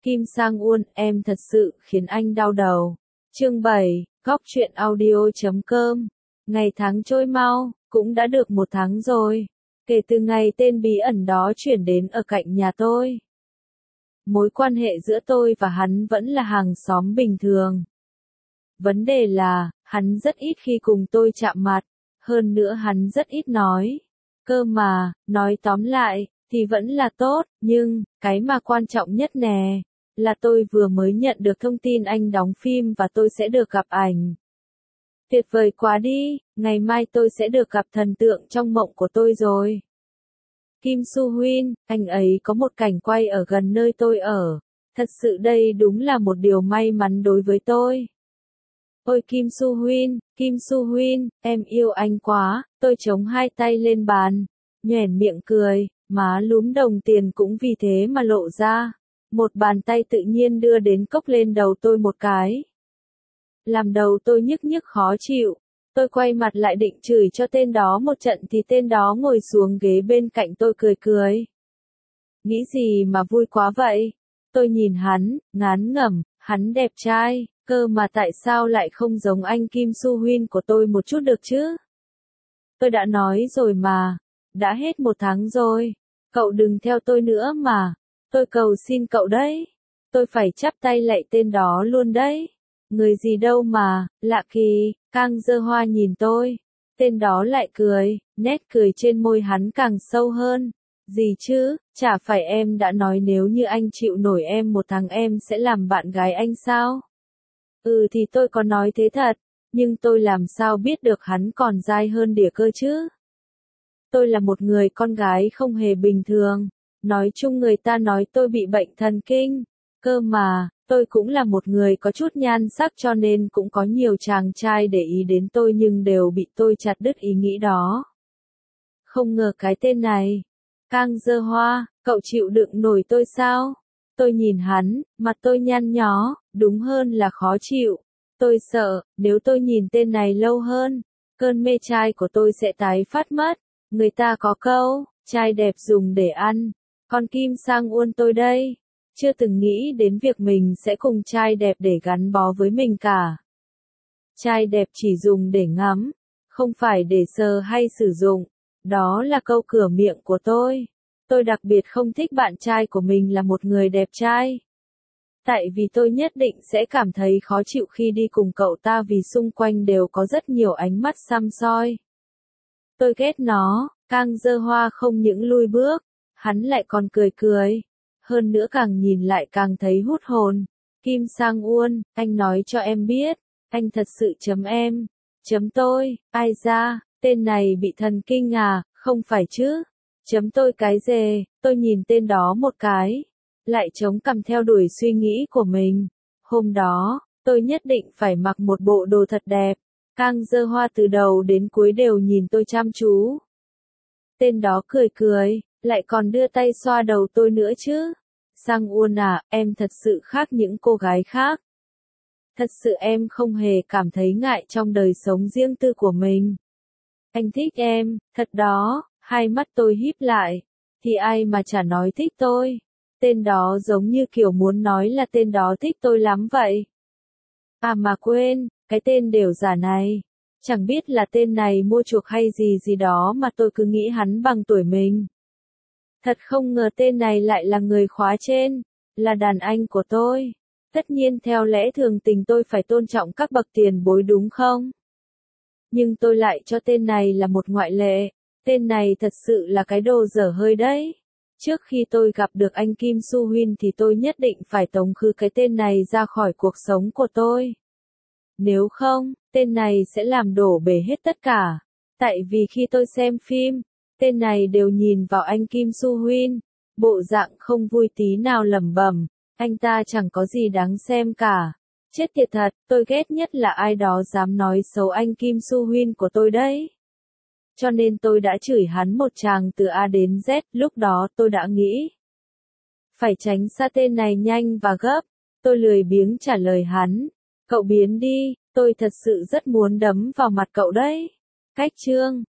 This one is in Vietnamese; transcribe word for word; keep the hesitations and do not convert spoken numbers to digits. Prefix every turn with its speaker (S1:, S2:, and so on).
S1: Kim Sang Uôn, em thật sự khiến anh đau đầu. Chương bảy, góc truyện audio chấm com. Ngày tháng trôi mau, cũng đã được một tháng rồi. Kể từ ngày tên bí ẩn đó chuyển đến ở cạnh nhà tôi. Mối quan hệ giữa tôi và hắn vẫn là hàng xóm bình thường. Vấn đề là, hắn rất ít khi cùng tôi chạm mặt, hơn nữa hắn rất ít nói. Cơ mà, nói tóm lại, thì vẫn là tốt, nhưng, cái mà quan trọng nhất nè, là tôi vừa mới nhận được thông tin anh đóng phim và tôi sẽ được gặp ảnh. Tuyệt vời quá đi, ngày mai tôi sẽ được gặp thần tượng trong mộng của tôi rồi. Kim Soo Hyun, anh ấy có một cảnh quay ở gần nơi tôi ở. Thật sự đây đúng là một điều may mắn đối với tôi. Ôi Kim Soo Hyun, Kim Soo Hyun, em yêu anh quá, tôi chống hai tay lên bàn, nhoẻn miệng cười, má lúm đồng tiền cũng vì thế mà lộ ra. Một bàn tay tự nhiên đưa đến cốc lên đầu tôi một cái. Làm đầu tôi nhức nhức khó chịu. Tôi quay mặt lại định chửi cho tên đó một trận thì tên đó ngồi xuống ghế bên cạnh tôi cười cười. Nghĩ gì mà vui quá vậy? Tôi nhìn hắn, ngán ngẩm, hắn đẹp trai, cơ mà tại sao lại không giống anh Kim Soo Hyun của tôi một chút được chứ? Tôi đã nói rồi mà, đã hết một tháng rồi, cậu đừng theo tôi nữa mà, tôi cầu xin cậu đấy, tôi phải chắp tay lạy tên đó luôn đấy. Người gì đâu mà, lạ kỳ, Kang Dơ Hoa nhìn tôi, tên đó lại cười, nét cười trên môi hắn càng sâu hơn. Gì chứ, chả phải em đã nói nếu như anh chịu nổi em một tháng em sẽ làm bạn gái anh sao? Ừ thì tôi có nói thế thật, nhưng tôi làm sao biết được hắn còn dai hơn đỉa cơ chứ? Tôi là một người con gái không hề bình thường, nói chung người ta nói tôi bị bệnh thần kinh, cơ mà, tôi cũng là một người có chút nhan sắc cho nên cũng có nhiều chàng trai để ý đến tôi nhưng đều bị tôi chặt đứt ý nghĩ đó. Không ngờ cái tên này, Kang Dơ Hoa, cậu chịu đựng nổi tôi sao? Tôi nhìn hắn, mặt tôi nhăn nhó, đúng hơn là khó chịu. Tôi sợ, nếu tôi nhìn tên này lâu hơn, cơn mê trai của tôi sẽ tái phát mất. Người ta có câu, trai đẹp dùng để ăn, còn Kim Sang Uôn tôi đây, chưa từng nghĩ đến việc mình sẽ cùng trai đẹp để gắn bó với mình cả. Trai đẹp chỉ dùng để ngắm, không phải để sờ hay sử dụng. Đó là câu cửa miệng của tôi. Tôi đặc biệt không thích bạn trai của mình là một người đẹp trai. Tại vì tôi nhất định sẽ cảm thấy khó chịu khi đi cùng cậu ta vì xung quanh đều có rất nhiều ánh mắt săm soi. Tôi ghét nó, Kang Dơ Hoa không những lui bước, hắn lại còn cười cười. Hơn nữa càng nhìn lại càng thấy hút hồn. Kim Sang Uôn, anh nói cho em biết, anh thật sự chấm em, chấm tôi, ai ra, tên này bị thần kinh à, không phải chứ, chấm tôi cái dề, tôi nhìn tên đó một cái, lại chống cằm theo đuổi suy nghĩ của mình. Hôm đó, tôi nhất định phải mặc một bộ đồ thật đẹp. Kang Dơ Hoa từ đầu đến cuối đều nhìn tôi chăm chú. Tên đó cười cười, lại còn đưa tay xoa đầu tôi nữa chứ. Sang Uôn à, em thật sự khác những cô gái khác. Thật sự em không hề cảm thấy ngại trong đời sống riêng tư của mình. Anh thích em, thật đó, hai mắt tôi híp lại. Thì ai mà chả nói thích tôi. Tên đó giống như kiểu muốn nói là tên đó thích tôi lắm vậy. À mà quên, cái tên đều giả này. Chẳng biết là tên này mua chuộc hay gì gì đó mà tôi cứ nghĩ hắn bằng tuổi mình. Thật không ngờ tên này lại là người khóa trên, là đàn anh của tôi. Tất nhiên theo lẽ thường tình tôi phải tôn trọng các bậc tiền bối đúng không? Nhưng tôi lại cho tên này là một ngoại lệ. Tên này thật sự là cái đồ dở hơi đấy. Trước khi tôi gặp được anh Kim Soo Hyun thì tôi nhất định phải tống khứ cái tên này ra khỏi cuộc sống của tôi. Nếu không, tên này sẽ làm đổ bể hết tất cả. Tại vì khi tôi xem phim, tên này đều nhìn vào anh Kim Soo Hyun, bộ dạng không vui tí nào lẩm bẩm, anh ta chẳng có gì đáng xem cả. Chết tiệt thật, tôi ghét nhất là ai đó dám nói xấu anh Kim Soo Hyun của tôi đấy. Cho nên tôi đã chửi hắn một tràng từ A đến Z, lúc đó tôi đã nghĩ. Phải tránh xa tên này nhanh và gấp, tôi lười biếng trả lời hắn. Cậu biến đi, tôi thật sự rất muốn đấm vào mặt cậu đấy. Cách chương.